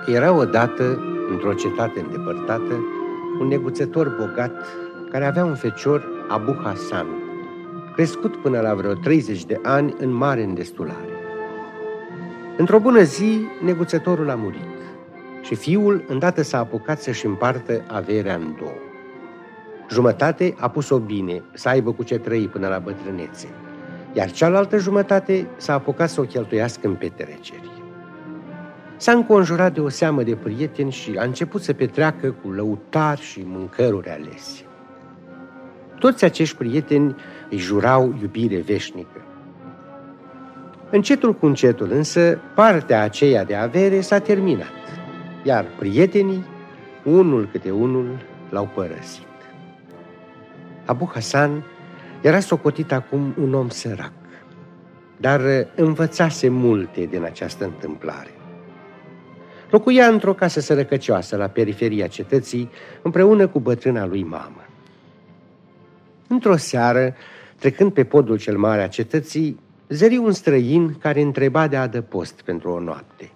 Era odată, într-o cetate îndepărtată, un neguțător bogat care avea un fecior, Abu Hasan, crescut până la vreo 30 de ani în mare îndestulare. Într-o bună zi, neguțătorul a murit și fiul îndată s-a apucat să-și împartă averea în două. Jumătate a pus-o bine, să aibă cu ce trăi până la bătrânețe, iar cealaltă jumătate s-a apucat să o cheltuiască în petreceri. S-a înconjurat de o seamă de prieteni și a început să petreacă cu lăutari și mâncăruri alese. Toți acești prieteni îi jurau iubire veșnică. Încetul cu încetul însă, partea aceea de avere s-a terminat, iar prietenii, unul câte unul, l-au părăsit. Abu Hasan era socotit acum un om sărac, dar învățase multe din această întâmplare. Locuia într-o casă sărăcăcioasă la periferia cetății, împreună cu bătrâna lui mamă. Într-o seară, trecând pe podul cel mare a cetății, zări un străin care întreba de adăpost pentru o noapte.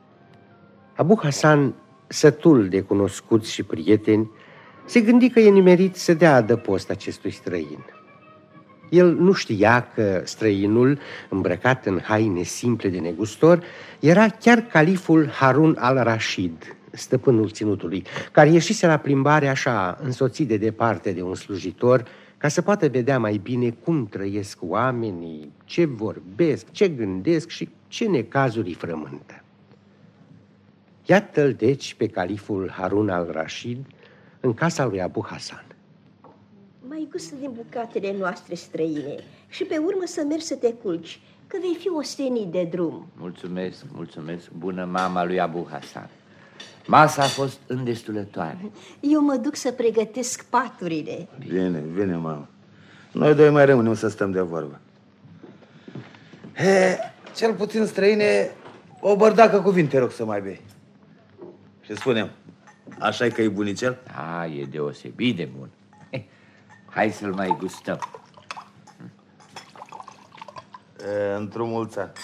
Abu Hasan, sătul de cunoscuți și prieteni, se gândi că e nimerit să dea adăpost acestui străin. El nu știa că străinul, îmbrăcat în haine simple de negustor, era chiar califul Harun al-Rashid, stăpânul ținutului, care ieșise la plimbare așa, însoțit de departe de un slujitor, ca să poată vedea mai bine cum trăiesc oamenii, ce vorbesc, ce gândesc și ce necazuri îi frământă. Iată-l deci pe califul Harun al-Rashid în casa lui Abu Hasan. Mai gustă din bucatele noastre străine și pe urmă să mergi să te culci, că vei fi ostenit de drum. Mulțumesc, mulțumesc, bună mama lui Abu Hasan. Masa a fost îndestulătoare. Eu mă duc să pregătesc paturile. Bine, bine, mamă. Noi doi mai rămânem să stăm de vorbă. Cel puțin, străine, o bărdacă cuvinte rog să mai bei. Și spunem, așa-i că e bunicel? A, e deosebit de bun. Hai să-l mai gustăm. Într-un mulți ani.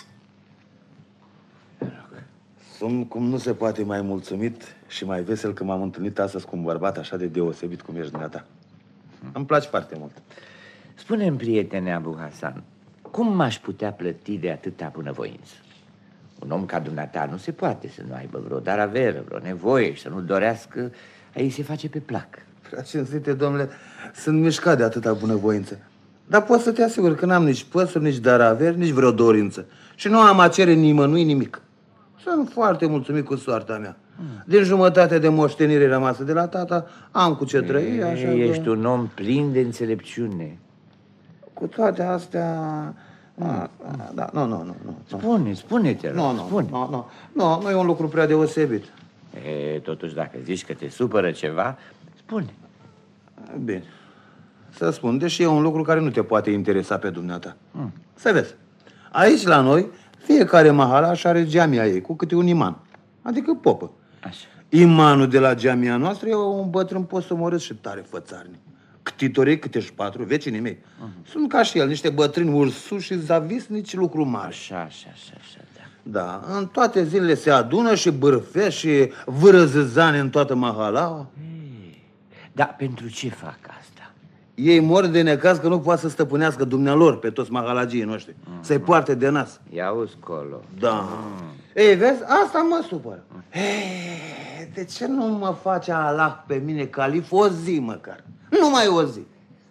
Sunt cum nu se poate mai mulțumit și mai vesel că m-am întâlnit astăzi cu un bărbat așa de deosebit cum ești dumneata. Îmi place foarte mult. Spune-mi, prietene Abu Hasan, cum m-aș putea plăti de atâta bunăvoință? Un om ca dumneata nu se poate să nu aibă vreo dar avere, vreo nevoie și să nu dorească, a ei se face pe plac. Prea cinstite, domnule, sunt mișcat de atâta bunăvoință. Dar pot să te asigur că n-am nici păsuri, nici dar averi, nici vreo dorință. Și nu am a cere nimănui nimic. Sunt foarte mulțumit cu soarta mea. Din jumătate de moștenire rămasă de la tata, am cu ce trăi, așa. Ești un om plin de înțelepciune. Cu toate astea... Da, nu. Spune-te, rog, Nu e un lucru prea deosebit. Totuși, dacă zici că te supără ceva, spune. Bine. Să spun, deși e un lucru care nu te poate interesa pe dumneata. Să vezi. Aici, la noi, fiecare mahalaș are geamia ei, cu câte un iman. Adică popă. Așa. Imanul de la geamia noastră e un bătrân posomorât și tare fățarnic. Ctitorii, câte-și patru, vecinii mei. Sunt ca și el, niște bătrâni ursuși și zavisnici, lucru mare. Așa, da. Da, în toate zilele se adună și bârfesc și vâră zâzane în toată mahalaua. Dar pentru ce fac asta? Ei mor de necaz că nu poate să stăpânească dumnealor pe toți mahalagii noștri. Să-i poarte de nas. Ia-uzi colo. Da. Ei, vezi, asta mă supără. De ce nu mă face Allah pe mine calif o zi măcar? Numai o zi.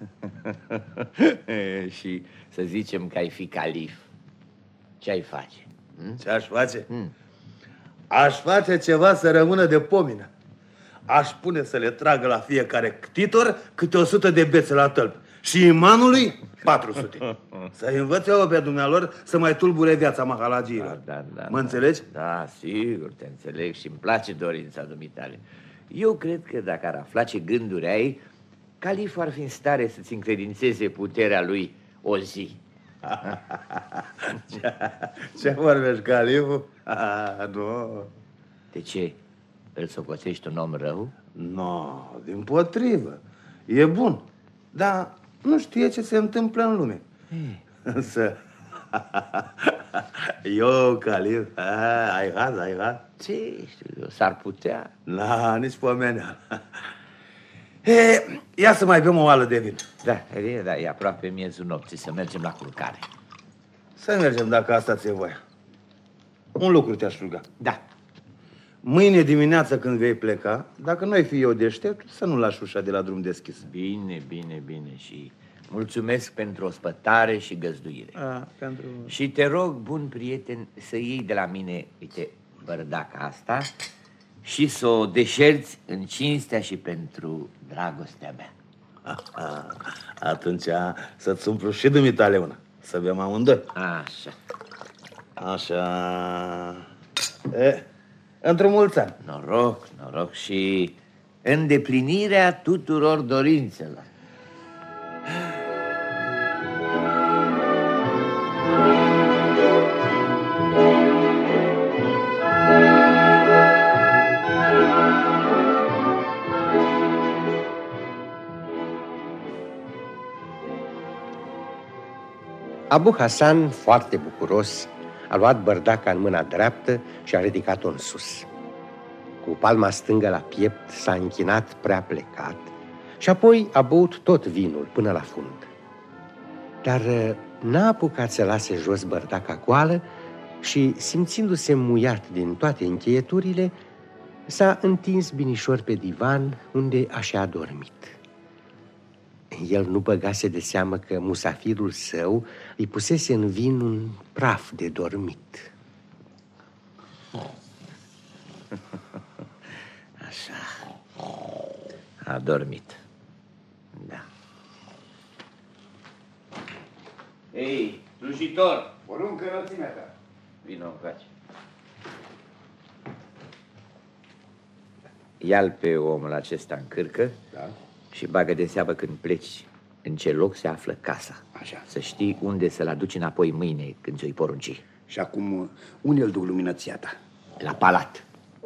Și să zicem că ai fi calif. Ce ai face? Ce aș face? Aș face ceva să rămână de pomină. Aș pune să le tragă la fiecare ctitor câte 100 de bețe la tălp. Și imanului 400. Să-i învățe eu pe dumnealor să mai tulbure viața mahalagiilor. Da. Mă înțelegi? Da, sigur, te înțeleg și îmi place dorința dumitale. Eu cred că dacă ar afla ce gânduri ai, califul ar fi în stare să-ți încredințeze puterea lui o zi. Ce vorbești, califul? Nu. De ce? Îl socotești un om rău? Nu, dimpotrivă. E bun, dar nu știe ce se întâmplă în lume. Însă Eu, Calif, ai haz. Ce știu eu, s-ar putea. Na, nici pomeneală. Ia să mai bem o oală de vin. Da, e aproape miezul nopții, să mergem la culcare. Să mergem dacă asta ți-e voia. Un lucru te-aș ruga. Da. Mâine dimineață când vei pleca, dacă nu ai fi eu deștept, să nu lași ușa de la drum deschis. Bine. Și mulțumesc pentru ospătare și găzduire. Și te rog, bun prieten, să iei de la mine, uite, bărdaca asta și să o deșerți în cinstea și pentru dragostea mea. Atunci să-ți umplu și dumitale una. Să bem amândoi. Așa. Într-o mulți ani. Noroc și îndeplinirea tuturor dorințelor. Abu Hasan, foarte bucuros, a luat bărdaca în mâna dreaptă și a ridicat-o în sus. Cu palma stângă la piept s-a închinat prea plecat și apoi a băut tot vinul până la fund. Dar n-a apucat să lase jos bărdaca goală și, simțindu-se muiat din toate încheieturile, s-a întins binișor pe divan, unde a și adormit. El nu băgase de seamă că musafirul său îi pusese în vin un praf de dormit. Așa. A dormit. Da. Ei, slujitor! Poruncă înălțimea ta. Vino încoace. Ia-l pe omul acesta în cârcă, Da. și bagă de seamă când pleci în ce loc se află casa. Așa. Să știi unde să-l aduci înapoi mâine când ți-o-i porunci. Și acum, unde îl duc luminăția ta? La palat.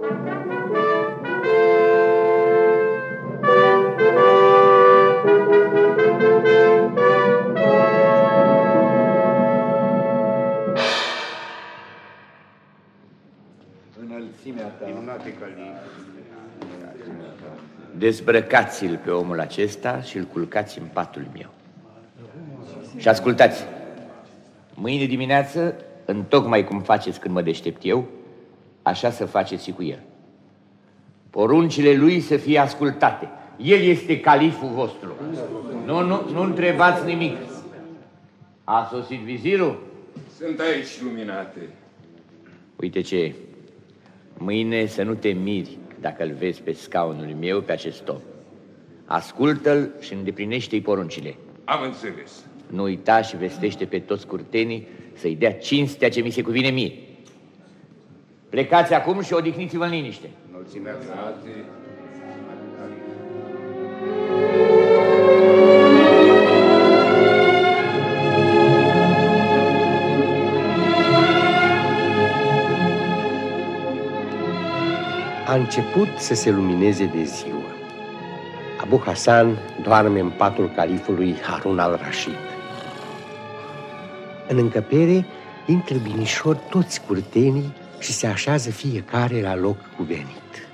Înălțimea ta. Dezbrăcați-l pe omul acesta și îl culcați în patul meu. Și ascultați, mâine dimineață, întocmai cum faceți când mă deștept eu, așa să faceți și cu el. Poruncile lui să fie ascultate. El este califul vostru. Nu întrebați nimic. A sosit vizirul? Sunt aici, luminate. Uite ce, mâine să nu te miri dacă îl vezi pe scaunul meu pe acest om. Ascultă-l și îndeplinește-i poruncile. Am înțeles. Nu uita și vestește pe toți curtenii să-i dea cinstea ce mi se cuvine mie. Plecați acum și odihniți-vă în liniște. Înălțimea ta. A început să se lumineze de ziua. Abu Hasan doarme în patul califului Harun al-Rashid. În încăpere intră binișor toți curtenii și se așează fiecare la loc cuvenit.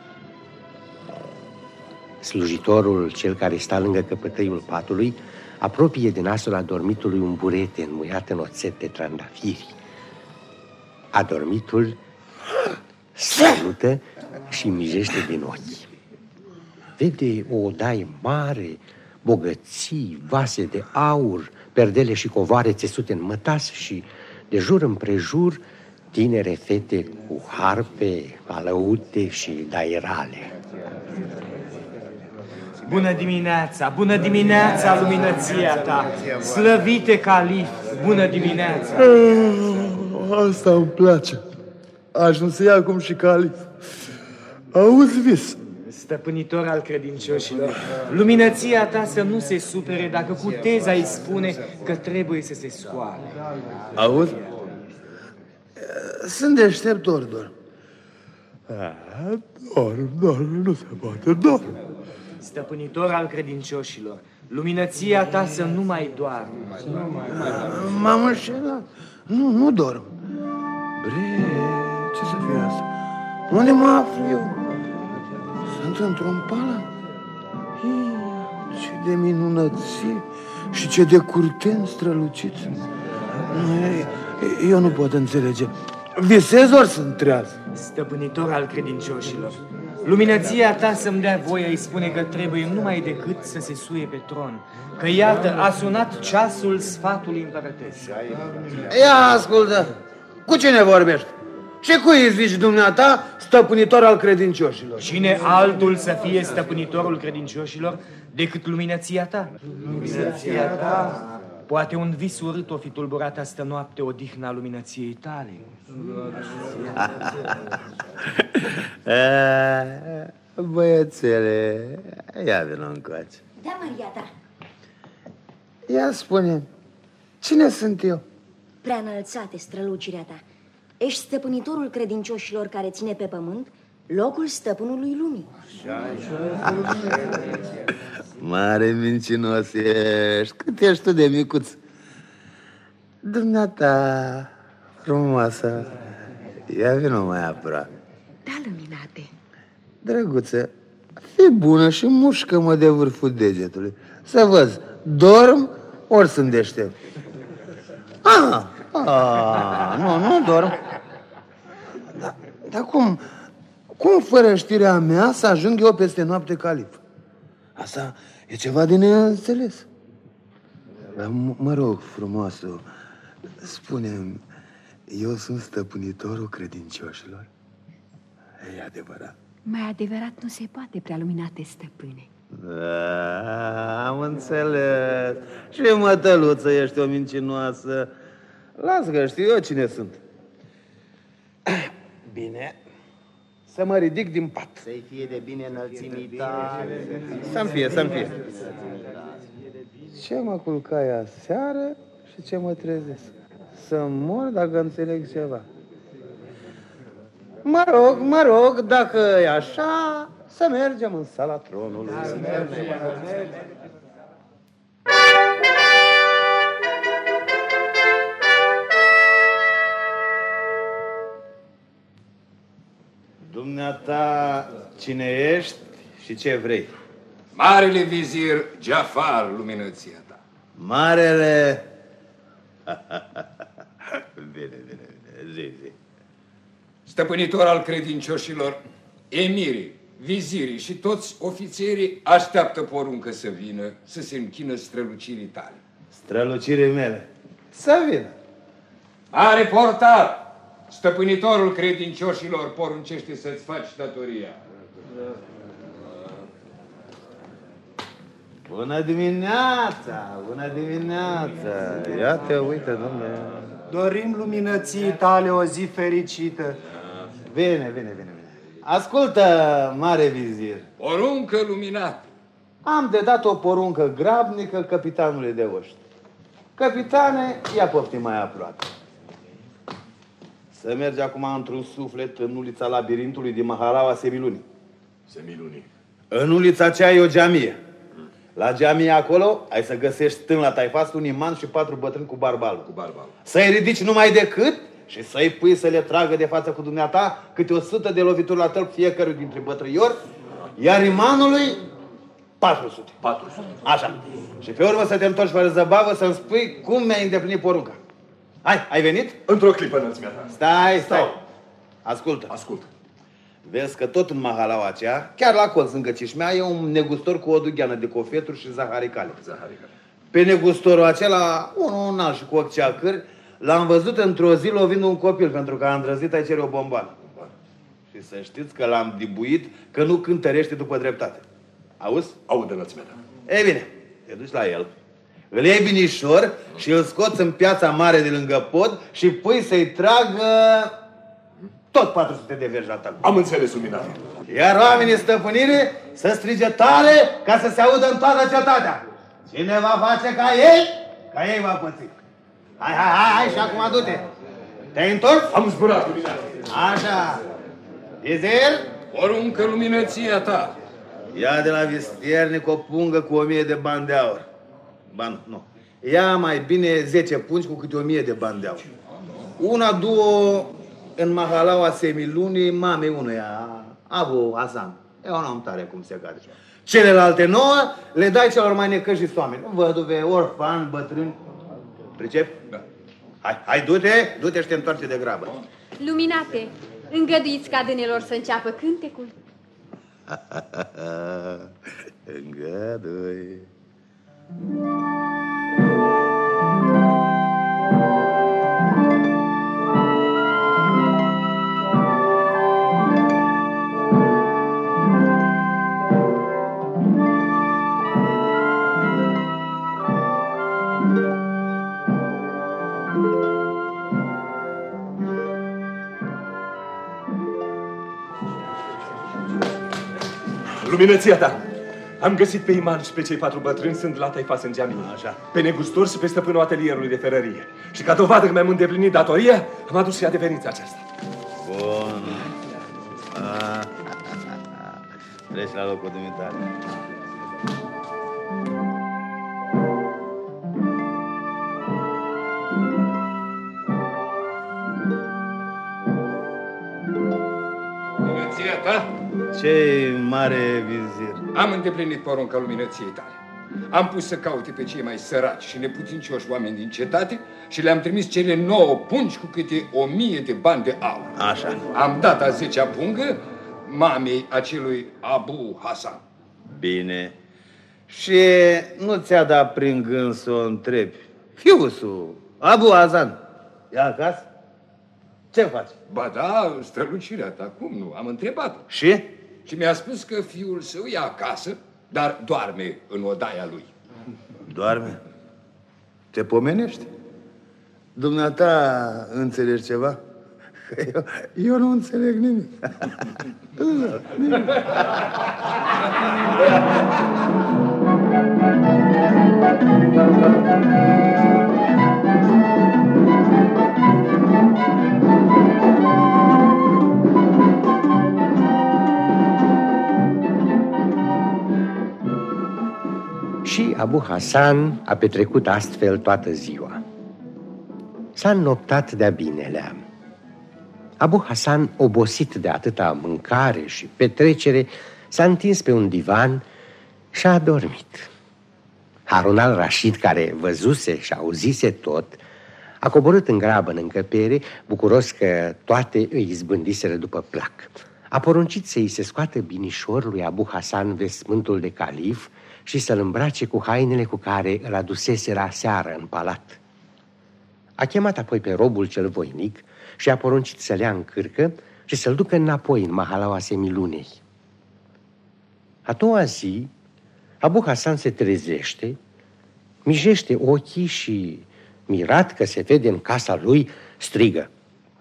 Slujitorul, cel care sta lângă căpătăiul patului, apropie de nasul adormitului un burete înmuiat în oțet de trandafiri. Adormitul salută și mijește din ochi. Vede o odaie mare, bogății, vase de aur, perdele și covoare țesute în mătas și, de jur împrejur, tinere fete cu harpe, alăute și dairale. Bună dimineața, luminăția ta! Slăvite calif, bună dimineața! Asta îmi place. Aș nu să ia acum și calif. Auzi, vis? Stăpânitor al credincioșilor, luminăția ta să nu se supere dacă cu teza îi spune că trebuie să se scoale. Auzi? Sunt deștept, dorm. Dorm, nu se poate, dorm. Stăpânitor al credincioșilor, Luminăția ta să nu mai doarmă. M-am înșelat. Nu dorm. Bre, ce să fie asta? Unde mă aflu eu? Sunt într-un palat. Ce de minunăție și ce de curten străluciți. Eu nu pot înțelege. Visez ori sunt treaz? Stăpânitor al credincioșilor, luminăția ta să-mi dea voie îi spune că trebuie numai decât să se suie pe tron, că iată a sunat ceasul sfatului împărătesc. Ia ascultă, cu cine vorbești? Și cui îi zici dumneata stăpânitor al credincioșilor? Cine altul să fie stăpânitorul credincioșilor decât luminăția ta? Luminăția ta? Poate un vis urât o fi tulburat astă noapte odihna luminăției tale. Băiețele, ia vină încoace. Da, Maria ta. Ia spune, cine sunt eu? Prea înălțate strălucirea ta. Ești stăpânitorul credincioșilor care ține pe pământ locul stăpânului lumii. Mare mincinos ești. Cât ești tu de micuț? Dumneata frumoasă, ia vină mai aproape. Da, luminate. Drăguță, fii bună și mușcă-mă de vârful degetului. Să văd, dorm ori sunt deștept. Nu dorm. Dar cum fără știrea mea să ajung eu peste noapte calif? Asta e ceva de neînțeles. Dar mă rog, frumoasă, spune-mi, eu sunt stăpânitorul credincioșilor? E adevărat. Mai adevărat nu se poate, prea luminate stăpâne. Da, am înțeles. Și mătăluță, ești o mincinoasă. Las că știu eu cine sunt. Bine, să mă ridic din pat. Să-i fie de bine înălțimii tale. Să-mi fie. Ce mă culcai aseară și ce mă trezesc? Să mor dacă înțeleg ceva. Mă rog, dacă e așa, să mergem în sala tronului. Dumneata, cine ești și ce vrei? Marele vizir Jafar, luminăția ta. Marele... Bine, zi. Stăpânitor al credincioșilor, emirii, vizirii și toți ofițerii așteaptă poruncă să vină, să se închină strălucirii tale. Strălucirii mele. Să vină. Mare portar! Stăpânitorul credincioșilor poruncește să-ți faci datoria. Bună dimineața! Ia te uite, domnule. Dorim luminății tale o zi fericită. Bine. Ascultă, mare vizir. Poruncă luminată. Am de dat o poruncă grabnică capitanului de oști. Capitane, ia poftim mai aproape. Să mergi acum într-un suflet în ulița labirintului din Mahalaua Semilunii. În ulița aceea e o geamie. La geamie acolo ai să găsești stâng la taifas un iman și 4 bătrâni cu barbalul. Să-i ridici numai decât și să-i pui să le tragă de față cu dumneata câte 100 de lovituri la tălp fiecărui dintre bătrâiori, iar imanului 400. Așa. Și pe urmă să te întorci fără zăbavă să-mi spui cum mi-ai îndeplinit porunca. Hai, ai venit? Într-o clipă, înălțimea ta. Stai. Ascultă. Vezi că tot în mahalaua aceea, chiar la colț lângă Cișmea, e un negustor cu o dugheană de cofeturi și zaharicale. Pe negustorul acela, unul înalt și cu ochi ceacâri, l-am văzut într-o zi lovind un copil, pentru că a îndrăznit a cere o bomboană. Și să știți că l-am dibuit că nu cântărește după dreptate. Auzi? Aud, înălțimea ta. Ei bine, te duci la el, îl iei binișor și îl scoți în piața mare de lângă pod și pui să-i tragă tot 400 de vergi la tac. Am înțeles, luminare. Iar oamenii stăpânire să strige tare ca să se audă în toată cetatea. Cine va face ca ei va păți. Hai și acum du-te. Te-ai întors? Am zburat, luminare. Așa. Vizir? Poruncă luminăția ta. Ia de la vistiernic o pungă cu 1000 de bani de aur. Nu. Ia mai bine 10 pungi cu câte 1000 de bani de aur. Una, două în mahalaua Semilunii, mamei unuia, Abu Hasan. E un om tare cum se cade. Celelalte 9 le dai celor mai necăjiți oameni. Văduve, orfani, bătrâni. Pricepi? Da. Hai, du-te și te întoarce de grabă. Luminate, îngăduiți ca dânelor să înceapă cântecul? Îngădui. Luminăția ta! Am găsit pe iman și pe cei 4 bătrâni sunt la taifas în geamie. Așa. Pe negustor și pe stăpânul atelierului de ferărie. Și ca dovadă că mi-am îndeplinit datoria, am adus și adeverința aceasta. Bun. Treci la locul dumitare. Luminăția ta? Ce mare vizir! Am îndeplinit porunca luminăției tale. Am pus să caute pe cei mai săraci și neputincioși oameni din cetate și le-am trimis cele 9 pungi cu câte 1000 de bani de aur. Așa. Am dat a 10-a pungă mamei acelui Abu Hasan. Bine. Și nu ți-a dat prin gând să o întrebi? Fiusul, Abu Hasan, e acasă? Ce faci? Ba da, strălucirea ta, cum nu? Am întrebat-o. Și? Și mi-a spus că fiul său e acasă, dar doarme în odaia lui. Doarme? Te pomenești? Dumneata înțelegi ceva? Eu nu înțeleg nimic. Nimic. Și Abu Hasan a petrecut astfel toată ziua. S-a înnoptat de-a binelea. Abu Hasan, obosit de atâta mâncare și petrecere, s-a întins pe un divan și a adormit. Harun al-Rashid, care văzuse și auzise tot, a coborât în grabă în încăpere, bucuros că toate îi izbândiseră după plac. A poruncit să-i se scoată binișor lui Abu Hasan vestmântul de calif și să-l îmbrace cu hainele cu care îl aduseseră aseară în palat. A chemat apoi pe robul cel voinic și a poruncit să-l ia în cârcă și să-l ducă înapoi în mahalaua Semilunei. A doua zi, Abu Hasan se trezește, mijește ochii și, mirat că se vede în casa lui, strigă: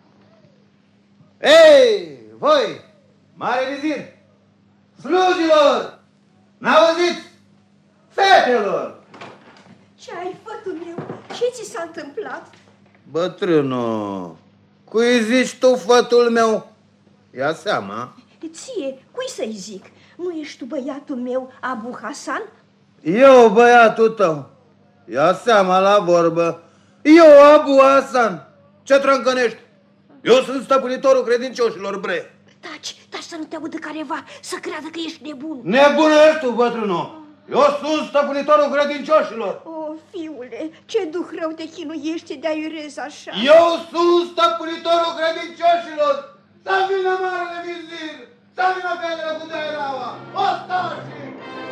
Ei, voi, mare vizir, slujilor, n-auziți? Fetelor! Ce ai, fătul meu? Ce ți s-a întâmplat? Bătrână, cui zici tu, fătul meu? Ia seama. Ție, cui să-i zic? Nu ești tu băiatul meu, Abu Hasan? Eu, băiatul tău. Ia seama la vorbă. Eu, Abu Hasan. Ce trâncănești? Eu sunt stăpânitorul credincioșilor, bre. Taci să nu te audă careva, să creadă că ești nebun. Nebună ești tu, bătrână. Eu sunt stăpânitorul credincioșilor. O, fiule, ce duh rău te chinuiește de-ai rez așa. Eu sunt stăpânitorul credincioșilor. Să vină marele vizir, să vină fetele cu deiraua. Ostașii!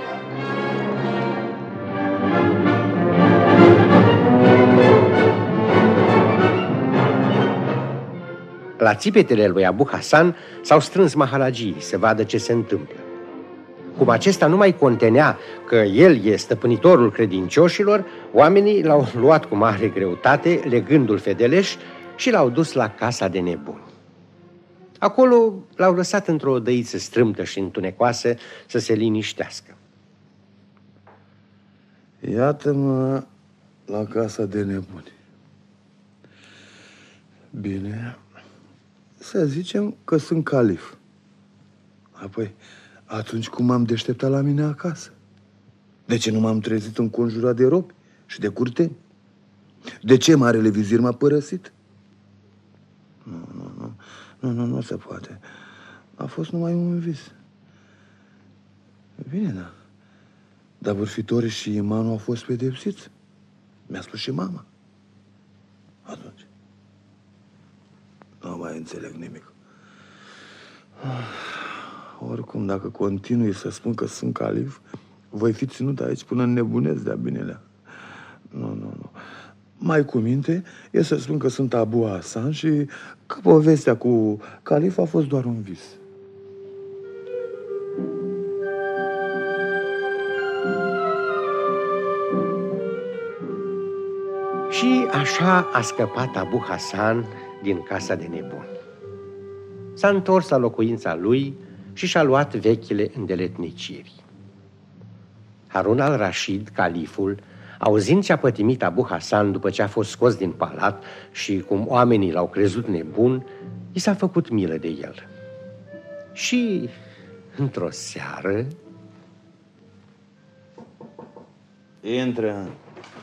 La țipetele lui Abu Hasan s-au strâns mahalagii să vadă ce se întâmplă. Cum acesta nu mai contenea că el e stăpânitorul credincioșilor, oamenii l-au luat cu mare greutate, legându-l fedeleș, și l-au dus la casa de nebuni. Acolo l-au lăsat într-o odăiță strâmtă și întunecoasă să se liniștească. Iată-mă la casa de nebuni. Bine, să zicem că sunt calif. Apoi Atunci cum m-am deșteptat la mine acasă? De ce nu m-am trezit înconjurat de robi și de curteni? De ce marele vizir m-a părăsit? Nu se poate. A fost numai un vis. Bine, da. Dar vârfitorii și imanul au fost pedepsiți. Mi-a spus și mama. Atunci nu mai înțeleg nimic. Oricum, dacă continui să spun că sunt calif, voi fi ținut aici până înnebunesc de-a binelea. Nu. Mai cu minte e să spun că sunt Abu Hasan și că povestea cu calif a fost doar un vis. Și așa a scăpat Abu Hasan din casa de nebuni. S-a întors la locuința lui și și-a luat vechile îndeletniciri. Harun al-Rashid, califul, auzind ce a pătimit Abu Hasan după ce a fost scos din palat și cum oamenii l-au crezut nebun, i s-a făcut milă de el. Și, într-o seară... Intră.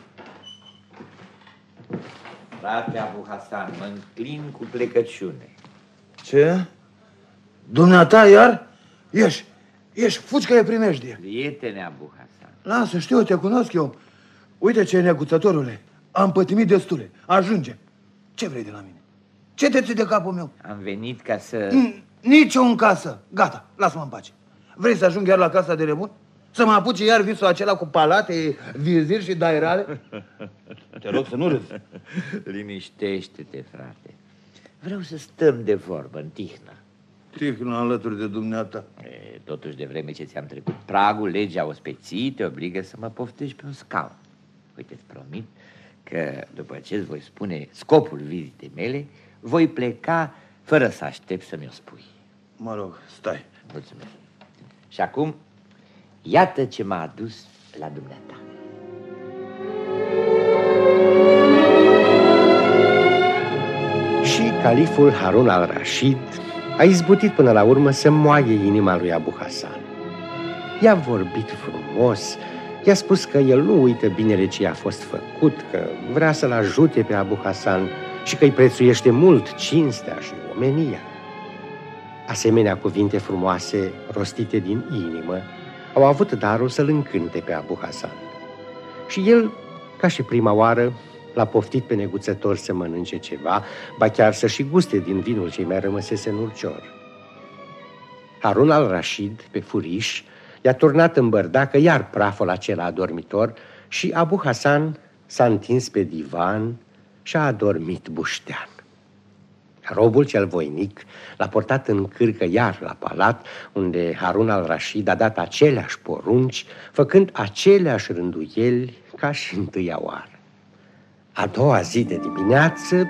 Frate Abu Hasan, mă înclin cu plecăciune. Ce? Dumneata iar? Ieși, fugi că e primejdie. Prietene Abu Hasan. Lasă, știu, te cunosc eu. Uite ce e, neguțătorule. Am pătimit destule. Ajunge. Ce vrei de la mine? Ce te ții de capul meu? Am venit ca să... Nici eu în casă. Gata, lasă-mă în pace. Vrei să ajung iar la casa de nebun? Să mă apuce iar visul acela cu palate, viziri și dairale? Te rog să nu râzi. Liniștește-te, frate. Vreau să stăm de vorbă în tihnă. Tihnă alături de dumneata. Totuși, de vreme ce ți-am trecut pragul legea ospeții, te obligă să mă poftești pe un scaun. Uite, îți promit că după ce îți voi spune scopul vizitei mele, voi pleca fără să aștept să mi-o spui. Mă rog, stai. Mulțumesc. Și acum, iată ce m-a adus la dumneata. Și califul Harun al-Rashid a izbutit până la urmă să moaie inima lui Abu Hasan. I-a vorbit frumos, i-a spus că el nu uită binele ce i-a fost făcut, că vrea să-l ajute pe Abu Hasan și că îi prețuiește mult cinstea și omenia. Asemenea cuvinte frumoase, rostite din inimă, au avut darul să-l încânte pe Abu Hasan. Și el, ca și prima oară, l-a poftit pe neguțător să mănânce ceva, ba chiar să și guste din vinul ce mai rămăsese în urcior. Harun al-Rashid, pe furiș, i-a turnat în bărdacă iar praful acela adormitor și Abu Hasan s-a întins pe divan și a adormit buștean. Robul cel voinic l-a portat în cârcă iar la palat, unde Harun al-Rashid a dat aceleași porunci, făcând aceleași rânduieli ca și întâia oară. A doua zi de dimineață...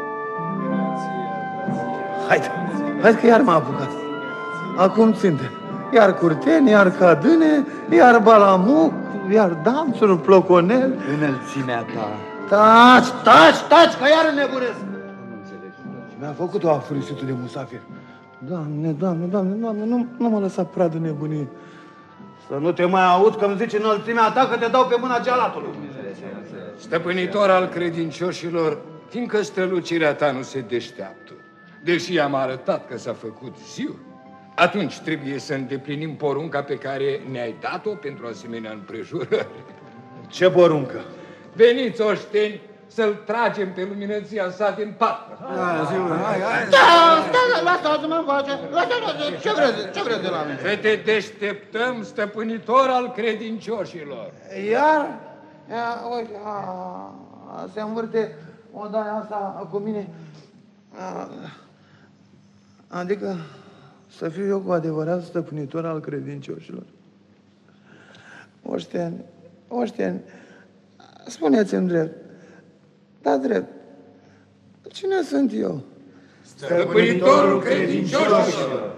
Haide că iar m-a apucat. Acum ținte. Iar curteni, iar cadâne, iar balamuc, iar danțuri, ploconel. Înălțimea ta. Taci, că iar nebunesc. Mi-a făcut o afurisită de musafir. Doamne, nu mă lăsa pradă nebunie. Să nu te mai aud că îmi zici înălțimea ta că te dau pe mâna gealatului. Stăpânitor al credincioșilor, fiindcă strălucirea ta nu se deșteaptă, deși am arătat că s-a făcut ziua, atunci trebuie să îndeplinim porunca pe care ne-ai dat-o pentru asemenea împrejurări. Ce poruncă? Veniți, oșteni, să-l tragem pe luminăția sa din pat. Lasă-mă în pace. Ce vreți de la mine? Să te deșteptăm, stăpânitor al credincioșilor. Iar? Se învârte odaia asta cu mine. Adică să fiu eu cu adevărat stăpânitor al credincioșilor. Oșteni, spuneți-mi drept, da drept, cine sunt eu? Stăpânitorul credincioșilor.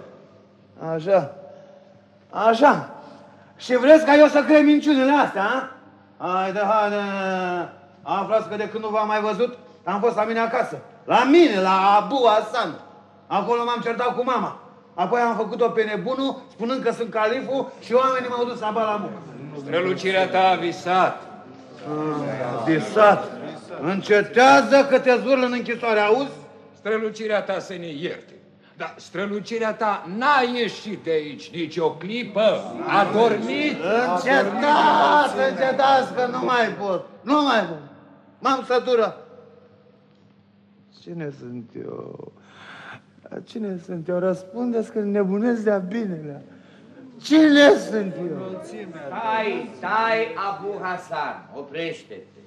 Așa. Și vreți ca eu să cred minciunile astea, a? Haide. Aflați că de când nu v-am mai văzut, am fost la mine acasă. La mine, la Abu Hasan. Acolo m-am certat cu mama. Apoi am făcut-o pe nebunul, spunând că sunt califul și oamenii m-au dus la Balamuc. Strălucirea ta a visat. Visat. Încetează că te zvârl în închisoare, auzi? Strălucirea ta să ne ierte. Dar strălucirea ta n-a ieșit de aici nici o clipă. A dormit. Încetați, că nu mai pot. Nu mai pot. M-am săturat. Cine sunt eu? Cine sunt eu? Răspundeți că nebunesc de-a binelea. Cine sunt eu? Stai, Abu Hasan, oprește-te.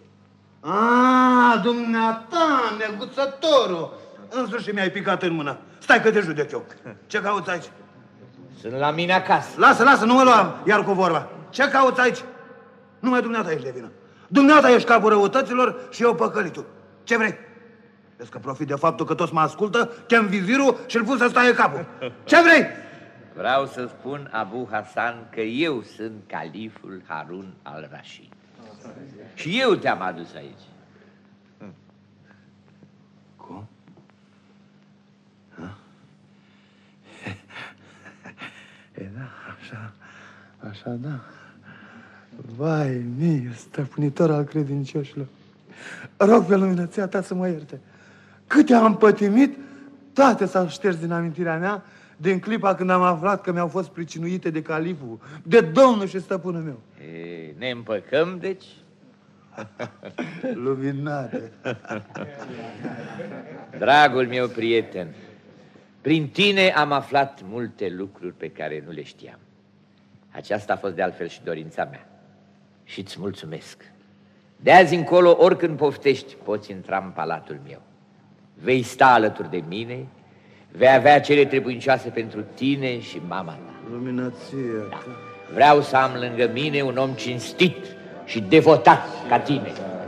Dumneata, neguțătorul. Însuși mi-ai picat în mână. Stai că te judec eu. Ce cauți aici? Sunt la mine acasă. Lasă, nu mă lua iar cu vorba. Ce cauți aici? Numai dumneata ești de vină. Dumneata ești capul răutăților și eu păcălitul. Ce vrei? Vezi că profit de faptul că toți mă ascultă, chem vizirul și îl pun să staie capul. Ce vrei? Vreau să spun, Abu Hasan, că eu sunt califul Harun al-Rashid. Și eu te-am adus aici. Cum? E, da, așa, da. Vai mie, stăpânitor al credincioșilor, rog pe luminăția ta să mă ierte. Câte am pătimit, toate s-au șters din amintirea mea din clipa când am aflat că mi-au fost pricinuite de califul, de domnul și stăpânul meu. Ne împăcăm, deci? Luminare. Dragul meu prieten, prin tine am aflat multe lucruri pe care nu le știam. Aceasta a fost de altfel și dorința mea. Și îți mulțumesc. De azi încolo, oricând poftești, poți intra în palatul meu. Vei sta alături de mine, vei avea cele trebuincioase pentru tine și mama ta. Luminăție. Da. Vreau să am lângă mine un om cinstit și devotat ca tine.